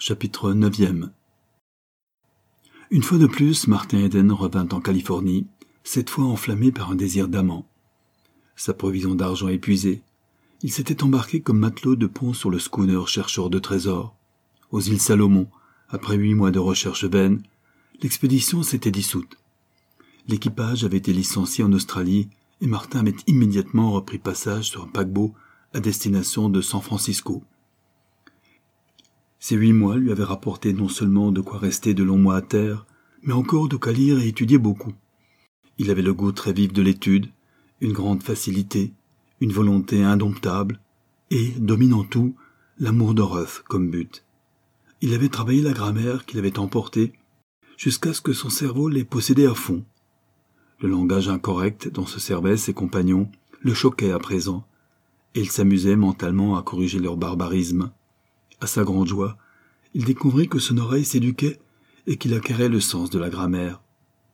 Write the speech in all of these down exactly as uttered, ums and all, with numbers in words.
Chapitre neuvième. Une fois de plus, Martin Eden revint en Californie, cette fois enflammé par un désir d'amant. Sa provision d'argent épuisée, il s'était embarqué comme matelot de pont sur le schooner chercheur de trésors. Aux îles Salomon, après huit mois de recherche vaine, l'expédition s'était dissoute. L'équipage avait été licencié en Australie et Martin avait immédiatement repris passage sur un paquebot à destination de San Francisco. Ces huit mois lui avaient rapporté non seulement de quoi rester de longs mois à terre, mais encore de quoi lire et étudier beaucoup. Il avait le goût très vif de l'étude, une grande facilité, une volonté indomptable, et, dominant tout, l'amour de Ruff comme but. Il avait travaillé la grammaire qu'il avait emportée, jusqu'à ce que son cerveau l'ait possédé à fond. Le langage incorrect dont se servaient ses compagnons le choquait à présent, et il s'amusait mentalement à corriger leur barbarisme. À sa grande joie, il découvrit que son oreille s'éduquait et qu'il acquérait le sens de la grammaire.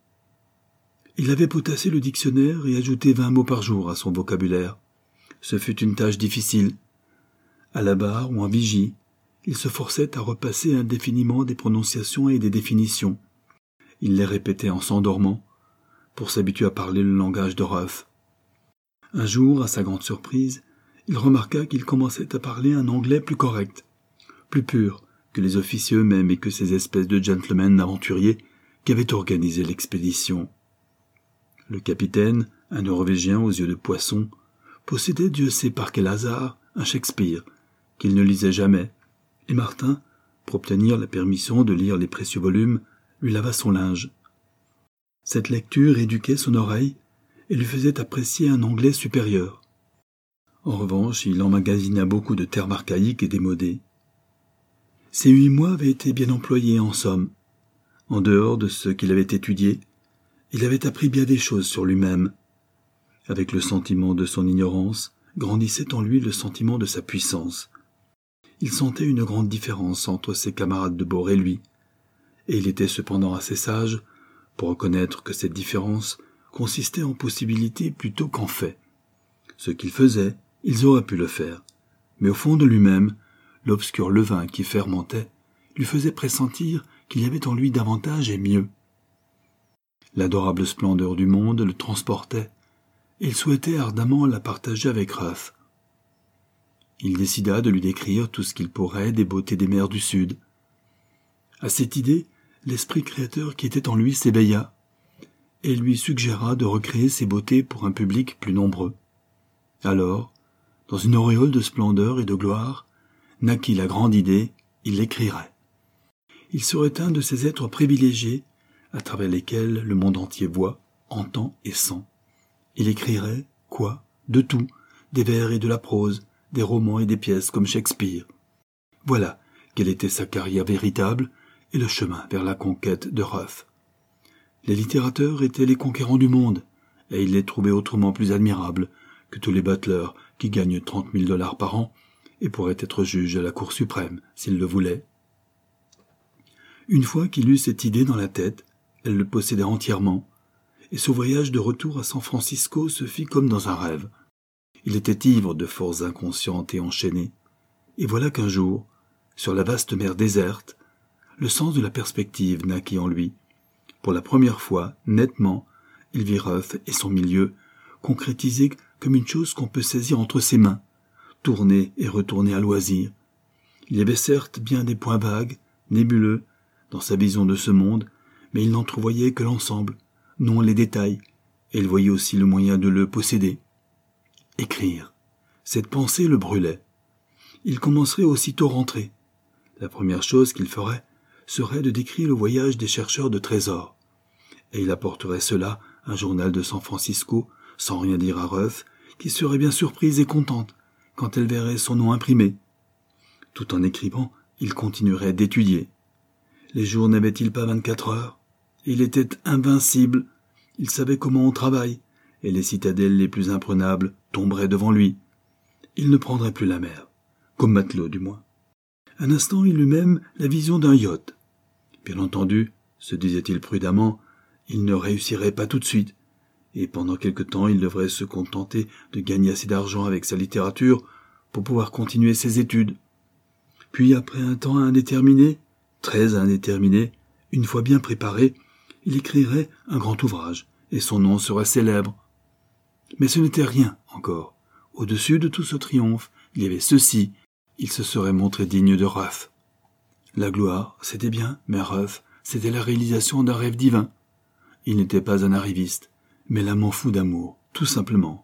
Il avait potassé le dictionnaire et ajouté vingt mots par jour à son vocabulaire. Ce fut une tâche difficile. À la barre ou en vigie, il se forçait à repasser indéfiniment des prononciations et des définitions. Il les répétait en s'endormant, pour s'habituer à parler le langage de Ruff. Un jour, à sa grande surprise, il remarqua qu'il commençait à parler un anglais plus correct, plus pur que les officiers eux-mêmes et que ces espèces de gentlemen aventuriers qui avaient organisé l'expédition. Le capitaine, un Norvégien aux yeux de poisson, possédait Dieu sait par quel hasard un Shakespeare, qu'il ne lisait jamais, et Martin, pour obtenir la permission de lire les précieux volumes, lui lava son linge. Cette lecture éduquait son oreille et lui faisait apprécier un anglais supérieur. En revanche, il emmagasina beaucoup de termes archaïques et démodés. Ces huit mois avaient été bien employés en somme. En dehors de ce qu'il avait étudié, il avait appris bien des choses sur lui-même. Avec le sentiment de son ignorance, grandissait en lui le sentiment de sa puissance. Il sentait une grande différence entre ses camarades de bord et lui, et il était cependant assez sage pour reconnaître que cette différence consistait en possibilités plutôt qu'en faits. Ce qu'il faisait, ils auraient pu le faire, mais au fond de lui-même, l'obscur levain qui fermentait lui faisait pressentir qu'il y avait en lui davantage et mieux. L'adorable splendeur du monde le transportait, et il souhaitait ardemment la partager avec Ruff. Il décida de lui décrire tout ce qu'il pourrait des beautés des mers du Sud. À cette idée, l'esprit créateur qui était en lui s'éveilla, et lui suggéra de recréer ces beautés pour un public plus nombreux. Alors, dans une auréole de splendeur et de gloire, naquit la grande idée, il l'écrirait. Il serait un de ces êtres privilégiés à travers lesquels le monde entier voit, entend et sent. Il écrirait, quoi, de tout, des vers et de la prose, des romans et des pièces comme Shakespeare. Voilà quelle était sa carrière véritable et le chemin vers la conquête de Ruff. Les littérateurs étaient les conquérants du monde, et il les trouvait autrement plus admirables que tous les butlers qui gagnent trente mille dollars par an et pourrait être juge à la Cour suprême, s'il le voulait. Une fois qu'il eut cette idée dans la tête, elle le possédait entièrement, et ce voyage de retour à San Francisco se fit comme dans un rêve. Il était ivre de forces inconscientes et enchaînées, et voilà qu'un jour, sur la vaste mer déserte, le sens de la perspective naquit en lui. Pour la première fois, nettement, il vit Ruff et son milieu concrétisés comme une chose qu'on peut saisir entre ses mains, tourner et retourner à loisir. Il y avait certes bien des points vagues, nébuleux, dans sa vision de ce monde, mais il n'entrevoyait que l'ensemble, non les détails, et il voyait aussi le moyen de le posséder. Écrire. Cette pensée le brûlait. Il commencerait aussitôt rentré. La première chose qu'il ferait serait de décrire le voyage des chercheurs de trésors, et il apporterait cela à un journal de San Francisco, sans rien dire à Ruff, qui serait bien surprise et contente quand elle verrait son nom imprimé. Tout en écrivant, il continuerait d'étudier. Les jours n'avaient-ils pas vingt-quatre heures? Il était invincible. Il savait comment on travaille, et les citadelles les plus imprenables tomberaient devant lui. Il ne prendrait plus la mer, comme matelot du moins. Un instant, il eut même la vision d'un yacht. Bien entendu, se disait-il prudemment, il ne réussirait pas tout de suite, et pendant quelque temps il devrait se contenter de gagner assez d'argent avec sa littérature pour pouvoir continuer ses études. Puis, après un temps indéterminé, très indéterminé, une fois bien préparé, il écrirait un grand ouvrage, et son nom serait célèbre. Mais ce n'était rien encore. Au-dessus de tout ce triomphe, il y avait ceci, il se serait montré digne de Ruff. La gloire, c'était bien, mais Ruff, c'était la réalisation d'un rêve divin. Il n'était pas un arriviste, mais l'amant fou d'amour, tout simplement.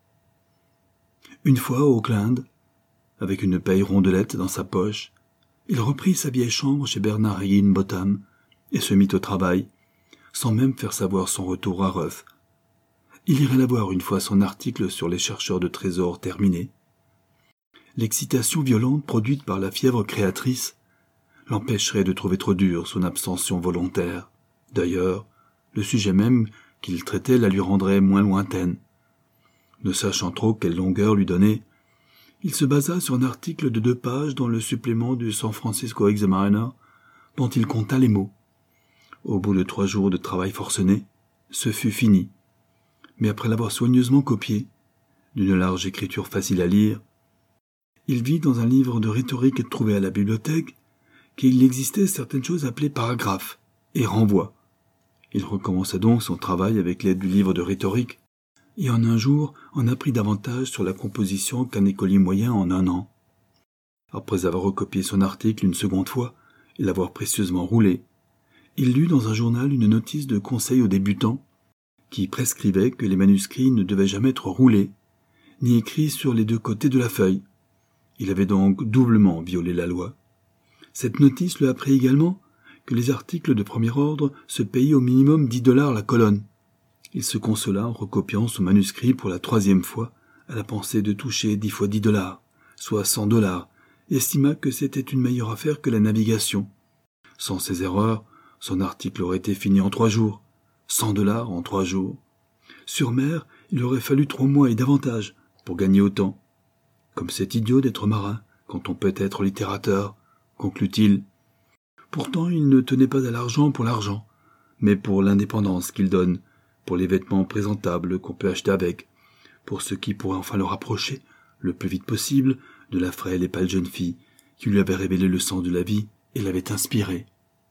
Une fois au Auckland, avec une paye rondelette dans sa poche, il reprit sa vieille chambre chez Bernard Higginbotham et se mit au travail, sans même faire savoir son retour à Ruff. Il irait la voir une fois son article sur les chercheurs de trésors terminé. L'excitation violente produite par la fièvre créatrice l'empêcherait de trouver trop dur son abstention volontaire. D'ailleurs, le sujet même qu'il traitait la lui rendrait moins lointaine. Ne sachant trop quelle longueur lui donner, il se basa sur un article de deux pages dans le supplément du San Francisco Examiner, dont il compta les mots. Au bout de trois jours de travail forcené, ce fut fini. Mais après l'avoir soigneusement copié, d'une large écriture facile à lire, il vit dans un livre de rhétorique trouvé à la bibliothèque qu'il existait certaines choses appelées paragraphes et renvois. Il recommença donc son travail avec l'aide du livre de rhétorique, et en un jour en apprit davantage sur la composition qu'un écolier moyen en un an. Après avoir recopié son article une seconde fois et l'avoir précieusement roulé, il lut dans un journal une notice de conseil aux débutants qui prescrivait que les manuscrits ne devaient jamais être roulés, ni écrits sur les deux côtés de la feuille. Il avait donc doublement violé la loi. Cette notice lui apprit également que les articles de premier ordre se payaient au minimum dix dollars la colonne. Il se consola en recopiant son manuscrit pour la troisième fois à la pensée de toucher dix fois dix dollars, soit cent dollars, et estima que c'était une meilleure affaire que la navigation. Sans ces erreurs, son article aurait été fini en trois jours. Cent dollars en trois jours. Sur mer, il aurait fallu trois mois et davantage pour gagner autant. Comme c'est idiot d'être marin quand on peut être littérateur, conclut-il. Pourtant, il ne tenait pas à l'argent pour l'argent, mais pour l'indépendance qu'il donne, pour les vêtements présentables qu'on peut acheter avec, pour ce qui pourrait enfin le rapprocher, le plus vite possible, de la frêle et pâle jeune fille qui lui avait révélé le sens de la vie et l'avait inspiré.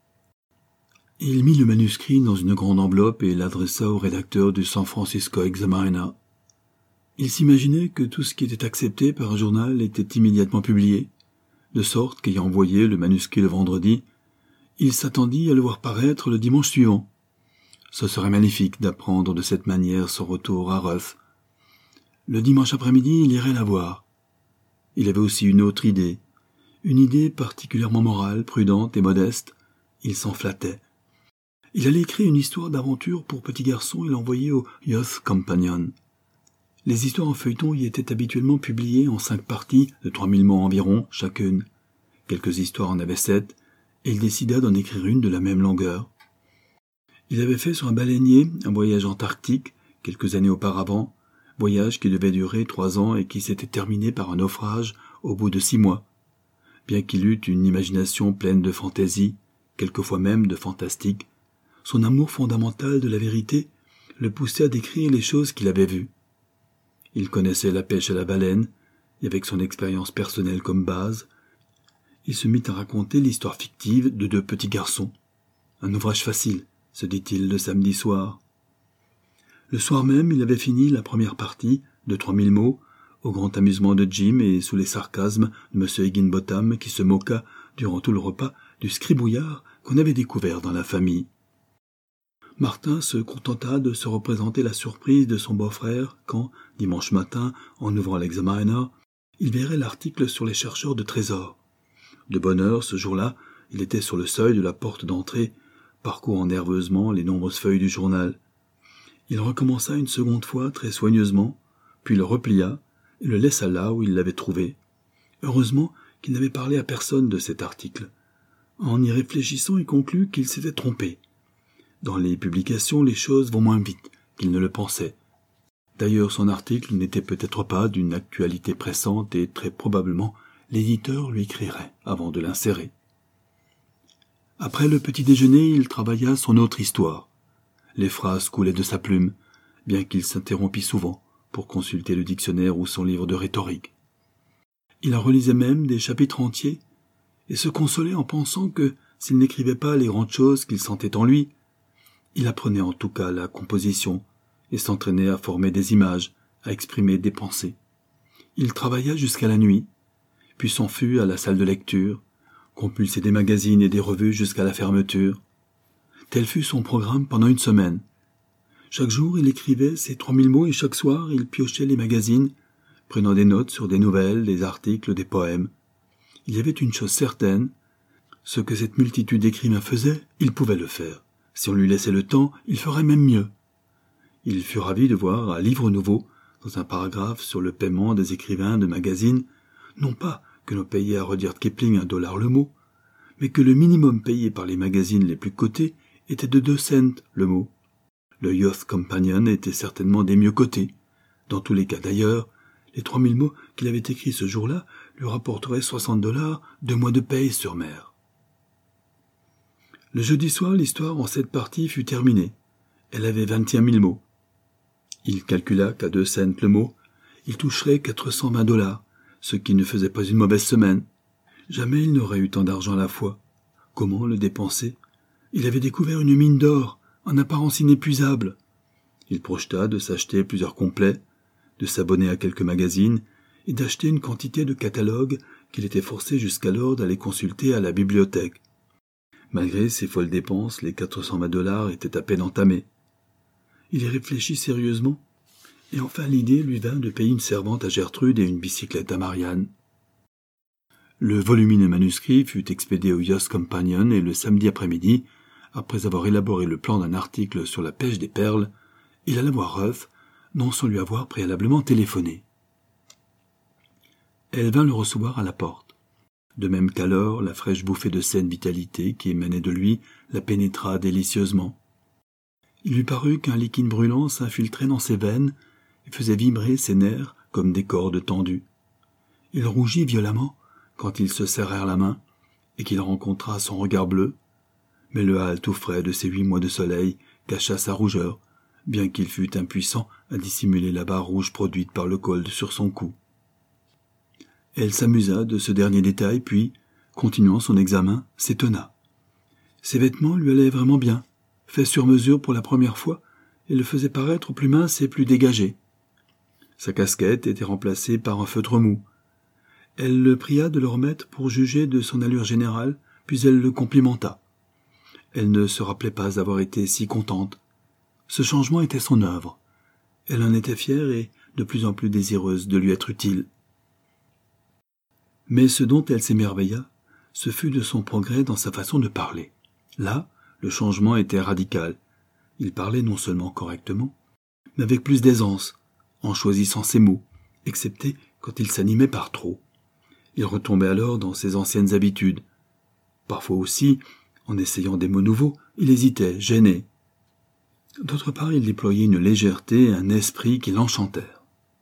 Il mit le manuscrit dans une grande enveloppe et l'adressa au rédacteur du San Francisco Examiner. Il s'imaginait que tout ce qui était accepté par un journal était immédiatement publié, de sorte qu'ayant envoyé le manuscrit le vendredi, il s'attendit à le voir paraître le dimanche suivant. Ce serait magnifique d'apprendre de cette manière son retour à Ruff. Le dimanche après-midi, il irait la voir. Il avait aussi une autre idée, une idée particulièrement morale, prudente et modeste. Il s'en flattait. Il allait écrire une histoire d'aventure pour petits garçons et l'envoyer au Youth Companion. Les histoires en feuilleton y étaient habituellement publiées en cinq parties de trois mille mots environ chacune. Quelques histoires en avaient sept, et il décida d'en écrire une de la même longueur. Il avait fait sur un baleinier un voyage antarctique quelques années auparavant, voyage qui devait durer trois ans et qui s'était terminé par un naufrage au bout de six mois. Bien qu'il eût une imagination pleine de fantaisie, quelquefois même de fantastique, son amour fondamental de la vérité le poussait à décrire les choses qu'il avait vues. Il connaissait la pêche à la baleine, et avec son expérience personnelle comme base, il se mit à raconter l'histoire fictive de deux petits garçons. Un ouvrage facile, se dit-il le samedi soir. Le soir même, il avait fini la première partie, de trois mille mots, au grand amusement de Jim et sous les sarcasmes de M. Higginbotham qui se moqua, durant tout le repas, du scribouillard qu'on avait découvert dans la famille. Martin se contenta de se représenter la surprise de son beau-frère quand, dimanche matin, en ouvrant l'Examiner, il verrait l'article sur les chercheurs de trésors. De bonne heure, ce jour-là, il était sur le seuil de la porte d'entrée, parcourant nerveusement les nombreuses feuilles du journal. Il recommença une seconde fois très soigneusement, puis le replia et le laissa là où il l'avait trouvé. Heureusement qu'il n'avait parlé à personne de cet article. En y réfléchissant, il conclut qu'il s'était trompé. Dans les publications, les choses vont moins vite qu'il ne le pensait. D'ailleurs, son article n'était peut-être pas d'une actualité pressante et très probablement l'éditeur lui écrirait avant de l'insérer. Après le petit déjeuner, il travailla son autre histoire. Les phrases coulaient de sa plume, bien qu'il s'interrompît souvent pour consulter le dictionnaire ou son livre de rhétorique. Il en relisait même des chapitres entiers, et se consolait en pensant que, s'il n'écrivait pas les grandes choses qu'il sentait en lui, il apprenait en tout cas la composition et s'entraînait à former des images, à exprimer des pensées. Il travailla jusqu'à la nuit, puis s'en fut à la salle de lecture, compulsait des magazines et des revues jusqu'à la fermeture. Tel fut son programme pendant une semaine. Chaque jour, il écrivait ses trois mille mots et chaque soir, il piochait les magazines, prenant des notes sur des nouvelles, des articles, des poèmes. Il y avait une chose certaine, ce que cette multitude d'écrivains faisait, il pouvait le faire. Si on lui laissait le temps, il ferait même mieux. Il fut ravi de voir à Livre Nouveau, dans un paragraphe sur le paiement des écrivains de magazines, non pas que l'on payait à Rudyard Kipling un dollar le mot, mais que le minimum payé par les magazines les plus cotés était de deux cents le mot. Le Youth Companion était certainement des mieux cotés. Dans tous les cas d'ailleurs, les trois mille mots qu'il avait écrits ce jour-là lui rapporteraient soixante dollars, deux mois de paye sur mer. Le jeudi soir, l'histoire en cette partie fut terminée. Elle avait vingt et un mille mots. Il calcula qu'à deux cents le mot, il toucherait quatre cent vingt dollars, ce qui ne faisait pas une mauvaise semaine. Jamais il n'aurait eu tant d'argent à la fois. Comment le dépenser? Il avait découvert une mine d'or, en apparence inépuisable. Il projeta de s'acheter plusieurs complets, de s'abonner à quelques magazines et d'acheter une quantité de catalogues qu'il était forcé jusqu'alors d'aller consulter à la bibliothèque. Malgré ces folles dépenses, les quatre cent vingt dollars étaient à peine entamés. Il y réfléchit sérieusement, et enfin l'idée lui vint de payer une servante à Gertrude et une bicyclette à Marianne. Le volumineux manuscrit fut expédié au Youth Companion et le samedi après-midi, après avoir élaboré le plan d'un article sur la pêche des perles, il alla voir Ruth, non sans lui avoir préalablement téléphoné. Elle vint le recevoir à la porte. De même qu'alors, la fraîche bouffée de saine vitalité qui émanait de lui la pénétra délicieusement. Il lui parut qu'un liquide brûlant s'infiltrait dans ses veines et faisait vibrer ses nerfs comme des cordes tendues. Il rougit violemment quand ils se serrèrent la main et qu'il rencontra son regard bleu, mais le hâle tout frais de ses huit mois de soleil cacha sa rougeur, bien qu'il fût impuissant à dissimuler la barre rouge produite par le col sur son cou. Elle s'amusa de ce dernier détail, puis, continuant son examen, s'étonna. Ses vêtements lui allaient vraiment bien, faits sur mesure pour la première fois, et le faisaient paraître plus mince et plus dégagé. Sa casquette était remplacée par un feutre mou. Elle le pria de le remettre pour juger de son allure générale, puis elle le complimenta. Elle ne se rappelait pas avoir été si contente. Ce changement était son œuvre. Elle en était fière et de plus en plus désireuse de lui être utile. Mais ce dont elle s'émerveilla, ce fut de son progrès dans sa façon de parler. Là, le changement était radical. Il parlait non seulement correctement, mais avec plus d'aisance, en choisissant ses mots, excepté quand il s'animait par trop. Il retombait alors dans ses anciennes habitudes. Parfois aussi, en essayant des mots nouveaux, il hésitait, gêné. D'autre part, il déployait une légèreté et un esprit qui l'enchantèrent.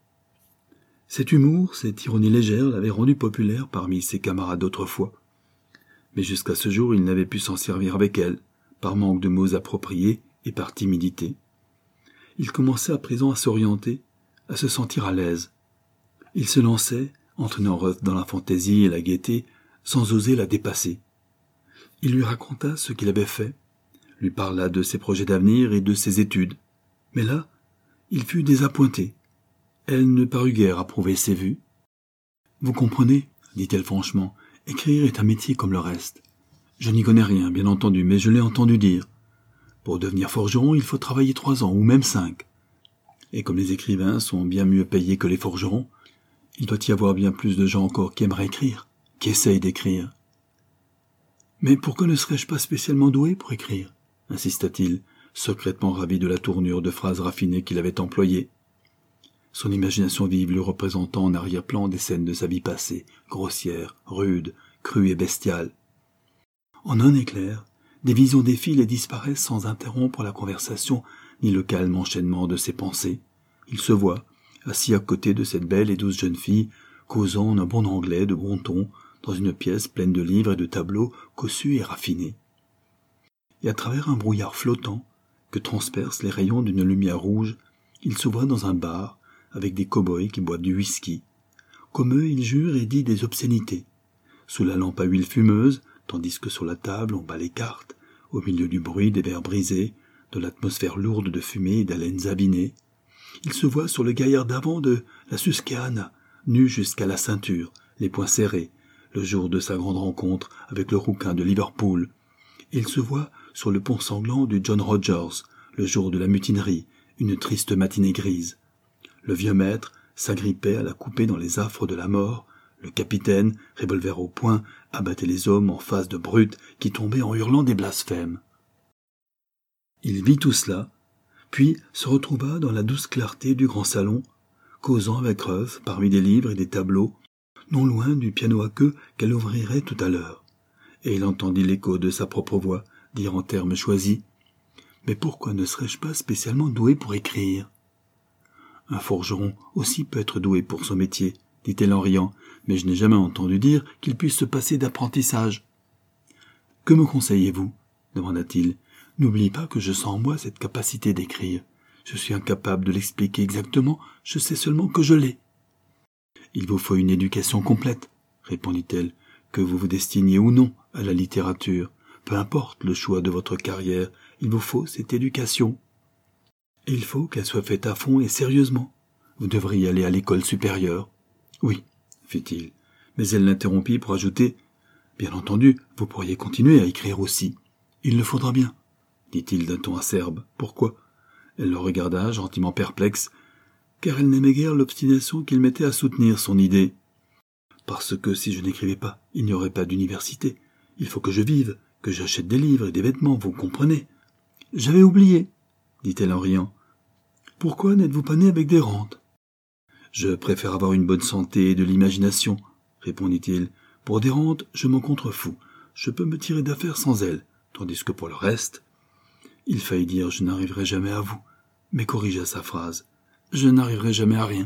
Cet humour, cette ironie légère l'avaient rendu populaire parmi ses camarades d'autrefois. Mais jusqu'à ce jour, il n'avait pu s'en servir avec elle, par manque de mots appropriés et par timidité. Il commençait à présent à s'orienter, à se sentir à l'aise. Il se lançait, entraînant Ruth dans la fantaisie et la gaieté, sans oser la dépasser. Il lui raconta ce qu'il avait fait, lui parla de ses projets d'avenir et de ses études. Mais là, il fut désappointé. Elle ne parut guère approuver ses vues. « Vous comprenez, dit-elle franchement, écrire est un métier comme le reste. Je n'y connais rien, bien entendu, mais je l'ai entendu dire. Pour devenir forgeron, il faut travailler trois ans, ou même cinq. Et comme les écrivains sont bien mieux payés que les forgerons, il doit y avoir bien plus de gens encore qui aimeraient écrire, qui essayent d'écrire. Mais pourquoi ne serais-je pas spécialement doué pour écrire ?» insista-t-il, secrètement ravi de la tournure de phrases raffinées qu'il avait employée. Son imagination vive lui représentant en arrière-plan des scènes de sa vie passée, grossières, rudes, crues et bestiales. En un éclair, des visions défilent et disparaissent sans interrompre la conversation ni le calme enchaînement de ses pensées. Il se voit, assis à côté de cette belle et douce jeune fille, causant en un bon anglais de bon ton, dans une pièce pleine de livres et de tableaux cossus et raffinés. Et à travers un brouillard flottant, que transpercent les rayons d'une lumière rouge, il se voit dans un bar, avec des cow-boys qui boivent du whisky. Comme eux, il jure et dit des obscénités. sous la lampe à huile fumeuse, tandis que sur la table on bat les cartes, au milieu du bruit des verres brisés, de l'atmosphère lourde de fumée et d'haleines avinées. Il se voit sur le gaillard d'avant de la Susquehanna, nu jusqu'à la ceinture, les poings serrés, le jour de sa grande rencontre avec le rouquin de Liverpool. Et il se voit sur le pont sanglant du John Rogers, le jour de la mutinerie, une triste matinée grise. Le vieux maître s'agrippait à la coupée dans les affres de la mort. Le capitaine, revolver au poing, abattait les hommes en face de brutes qui tombaient en hurlant des blasphèmes. Il vit tout cela, puis se retrouva dans la douce clarté du grand salon, causant avec Ruth parmi des livres et des tableaux, non loin du piano à queue qu'elle ouvrirait tout à l'heure. Et il entendit l'écho de sa propre voix dire en termes choisis « Mais pourquoi ne serais-je pas spécialement doué pour écrire ?» Un forgeron aussi peut être doué pour son métier, dit-elle en riant, mais je n'ai jamais entendu dire qu'il puisse se passer d'apprentissage. « Que me conseillez-vous » demanda-t-il. « N'oublie pas que je sens en moi cette capacité d'écrire. Je suis incapable de l'expliquer exactement, je sais seulement que je l'ai. »« Il vous faut une éducation complète, » répondit-elle, « que vous vous destiniez ou non à la littérature. Peu importe le choix de votre carrière, il vous faut cette éducation. Et il faut qu'elle soit faite à fond et sérieusement. Vous devriez aller à l'école supérieure. »« Oui, » fit-il, mais elle l'interrompit pour ajouter « Bien entendu, vous pourriez continuer à écrire aussi. Il le faudra bien, » dit-il d'un ton acerbe. « Pourquoi ?» Elle le regarda, gentiment perplexe, car elle n'aimait guère l'obstination qu'il mettait à soutenir son idée. « Parce que si je n'écrivais pas, il n'y aurait pas d'université. Il faut que je vive, que j'achète des livres et des vêtements, vous comprenez. »« J'avais oublié, » dit-elle en riant. « Pourquoi n'êtes-vous pas né avec des rentes ?»« Je préfère avoir une bonne santé et de l'imagination, » répondit-il. « Pour des rentes, je m'en contrefous. Je peux me tirer d'affaire sans elles, tandis que pour le reste... » Il faillit dire « Je n'arriverai jamais à vous », mais corrigea sa phrase. « Je n'arriverai jamais à rien. »«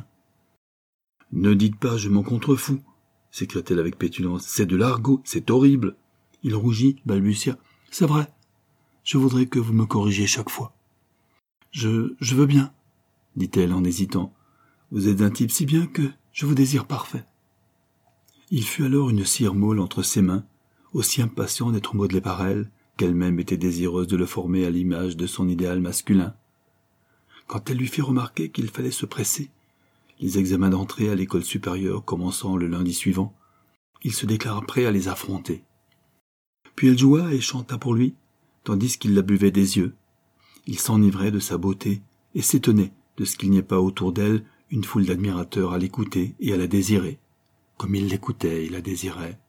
Ne dites pas « je m'en contrefous », s'écria-t-elle avec pétulance. « C'est de l'argot, c'est horrible. » Il rougit, balbutia. « C'est vrai. Je voudrais que vous me corrigiez chaque fois. »« Je... je veux bien, » dit-elle en hésitant. « Vous êtes un type si bien que je vous désire parfait. » Il fut alors une cire molle entre ses mains, aussi impatient d'être modelé par elle, qu'elle-même était désireuse de le former à l'image de son idéal masculin. Quand elle lui fit remarquer qu'il fallait se presser, les examens d'entrée à l'école supérieure commençant le lundi suivant, il se déclara prêt à les affronter. Puis elle joua et chanta pour lui, tandis qu'il la buvait des yeux. Il s'enivrait de sa beauté et s'étonnait de ce qu'il n'y ait pas autour d'elle une foule d'admirateurs à l'écouter et à la désirer, comme il l'écoutait et la désirait.